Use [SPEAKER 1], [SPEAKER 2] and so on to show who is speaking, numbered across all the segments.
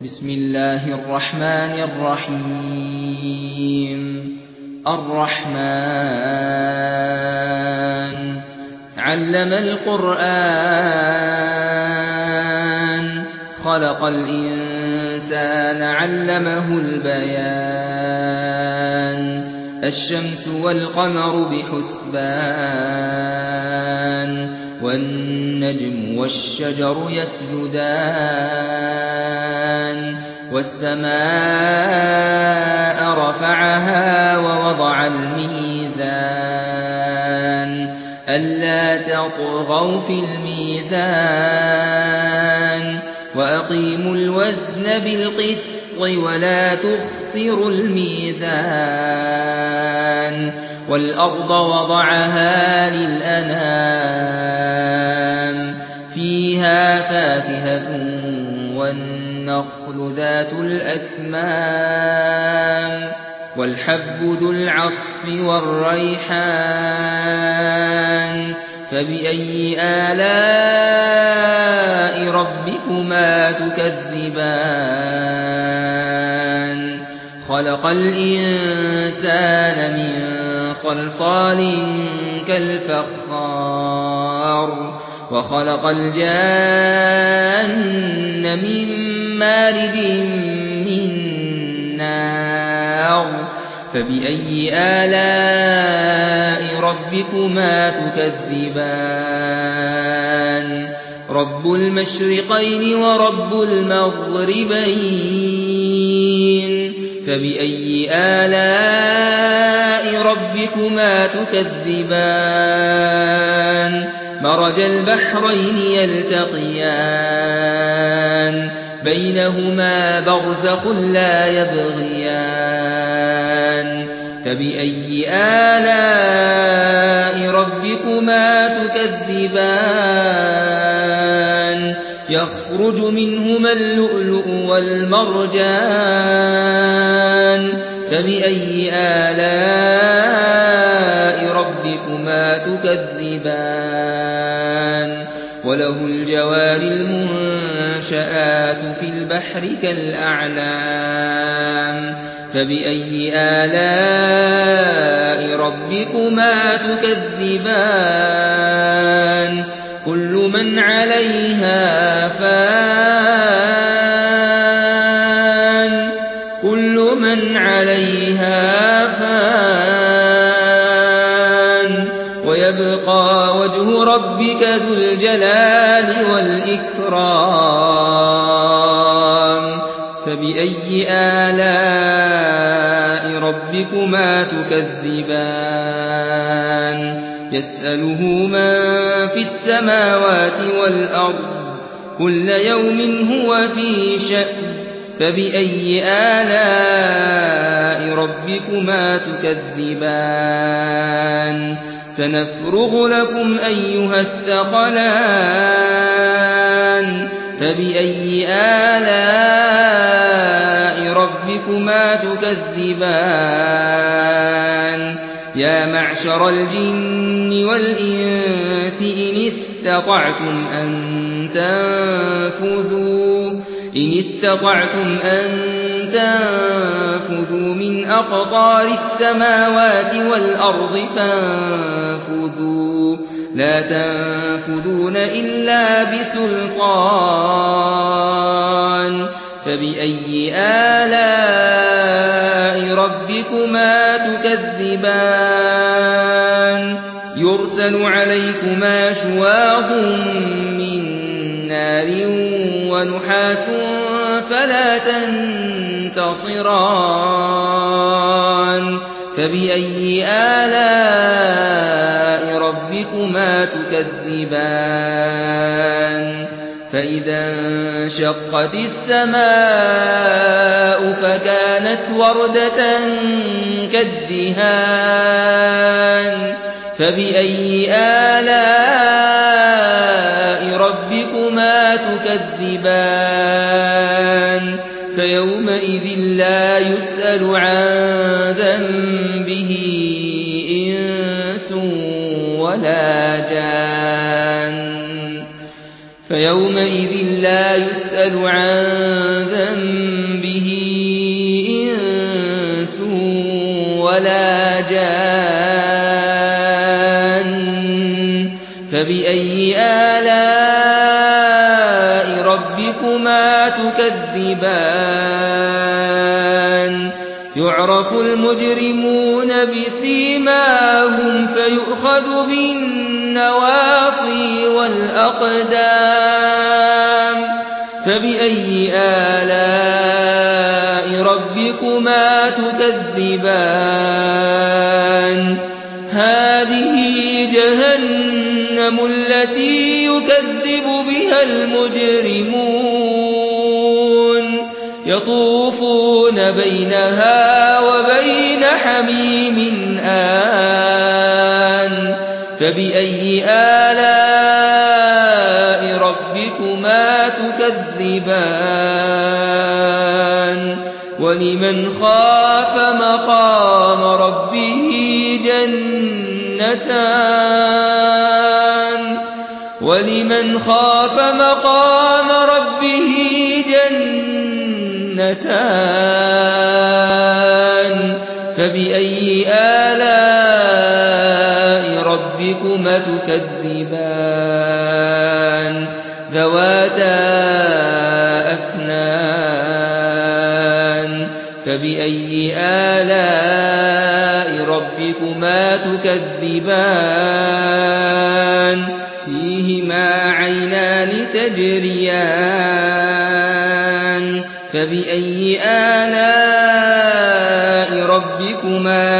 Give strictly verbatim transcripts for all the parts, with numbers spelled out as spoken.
[SPEAKER 1] بسم الله الرحمن الرحيم الرحمن علم القرآن خلق الإنسان علمه البيان الشمس والقمر بحسبان والنجم والشجر يسجدان والسماء رفعها ووضع الميزان ألا تطغوا في الميزان وأقيموا الوزن بالقسط ولا تخسروا الميزان والأرض وضعها للأنام فيها فاكهة والنخل ذات الأكمام والحب ذو العصف والريحان فبأي آلاء ربكما تكذبان خلق الإنسان من صلصال كالفخار وخلق الجان من مارد من نار فبأي آلاء ربكما تكذبان رب المشرقين ورب المغربين فبأي آلاء ربكما تكذبان مرج البحرين يلتقيان بينهما برزخ لا يبغيان فبأي آلاء ربكما تكذبان يخرج منهما اللؤلؤ والمرجان فبأي آلاء ربكما تكذبان وله الجوار المنشآت في البحر كالأعلام فبأي آلاء ربكما تكذبان كل من عليها فان كل من عليها فان ويبقى وجه ربك ذو الجلال والإكرام فبأي آلاء ربكما تكذبان يسأله من في السماوات والأرض كل يوم هو في شأن فبأي آلاء ربكما تكذبان سنفرغ لكم أيها الثقلان فبأي آلاء ربكما تكذبان يا معشر الجن والإنس إن استطعتم أن تنفذوا إن استطعتم أن تنفذوا من أقطار السماوات والأرض فانفذوا لا تنفذون إلا بسلطان فبأي آلاء ربكما تكذبان يرسل عليكما شواظ من نار ونحاس فلا تنتصران فبأي آلاء ربكما تكذبان فإذا انشقت السماء فكانت وردة كالدهان فبأي آلاء ربكما تكذبان فيومئذ لا يسأل عن ذنبه إنس ولا جان فيومئذ لا يسأل عن ذنبه فبأي آلاء ربكما تكذبان يعرف المجرمون بسيماهم فيؤخذ بالنواصي والأقدام فبأي آلاء ربكما تكذبان هذه جهنم التي يكذب بها المجرمون يطوفون بينها وبين حميم آن فبأي آلاء ربكما تكذبان ولمن خاف مقام ربه جنتان ولمن خاف مقام ربه جنتان فبأي آلاء ربكما تكذبان ذواتا أفنان فبأي آلاء ربكما تكذبان فيهما عينان تجريان فبأي آلاء ربكما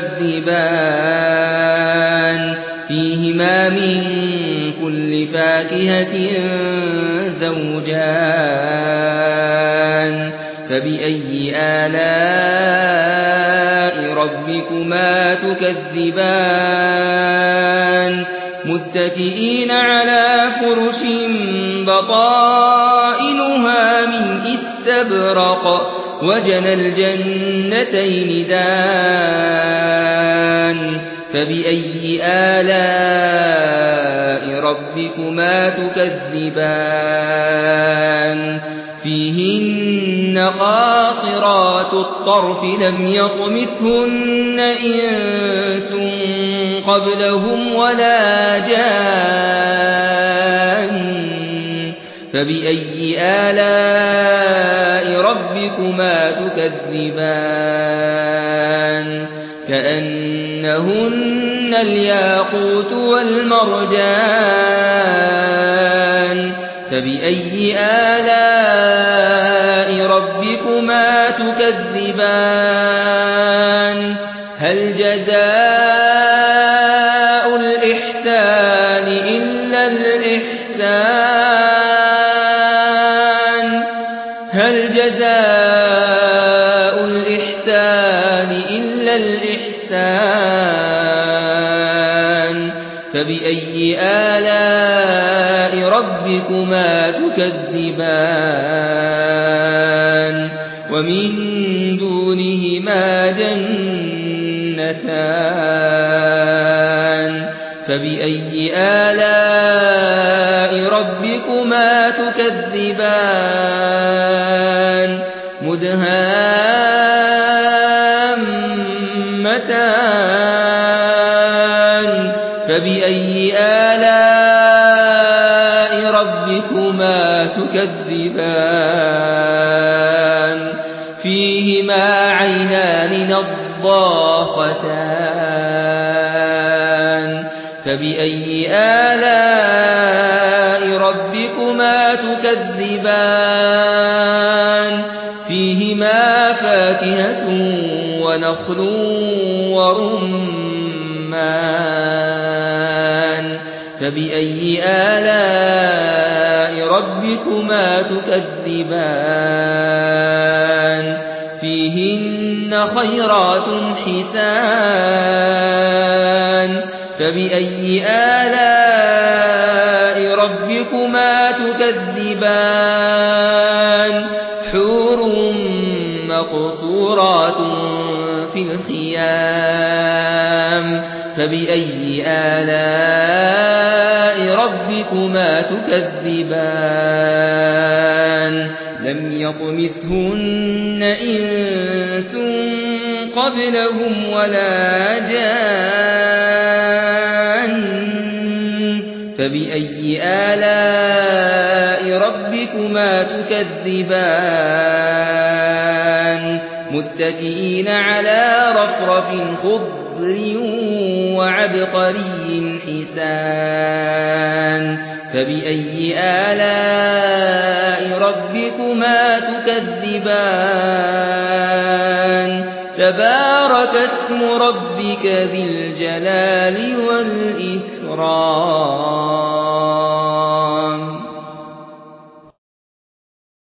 [SPEAKER 1] تكذبان فيهما من كل فاكهة زوجان فبأي آلاء ربكما تكذبان متكئين على فرش بطائنها من استبرق وجنى الجنتين دان فبأي آلاء ربكما تكذبان فيهن قاصرات الطرف لم يطمثهن إنس قبلهم ولا جان فبأي آلاء ربكما تكذبان كأنهن الياقوت والمرجان فبأي آلاء ربكما تكذبان هل جزاء الإحسان إلا الإحسان هل جزاء الإحسان إلا الإحسان فبأي آلاء ربكما تكذبان ومن دونهما جنتان فبأي آلاء ربكما تكذبان مدهامتان فبأي آلاء ربكما تكذبان فيهما عينان نضاختان فبأي آلاء ربكما تكذبان فيهما فاكهة ونخل ورمان فبأي آلاء ربكما تكذبان فيهن خيرات حسان فبأي آلاء ربكما تكذبان حور مقصورات في الخيام فبأي آلاء ربكما تكذبان لم يطمثهن إنس قبلهم ولا جان فبأي آلاء ربكما تكذبان متكئين على رفرف خضر وعبقري حسان فبأي آلاء ربكما تكذبان تبارك اسم ربك ذي الجلال والإكرام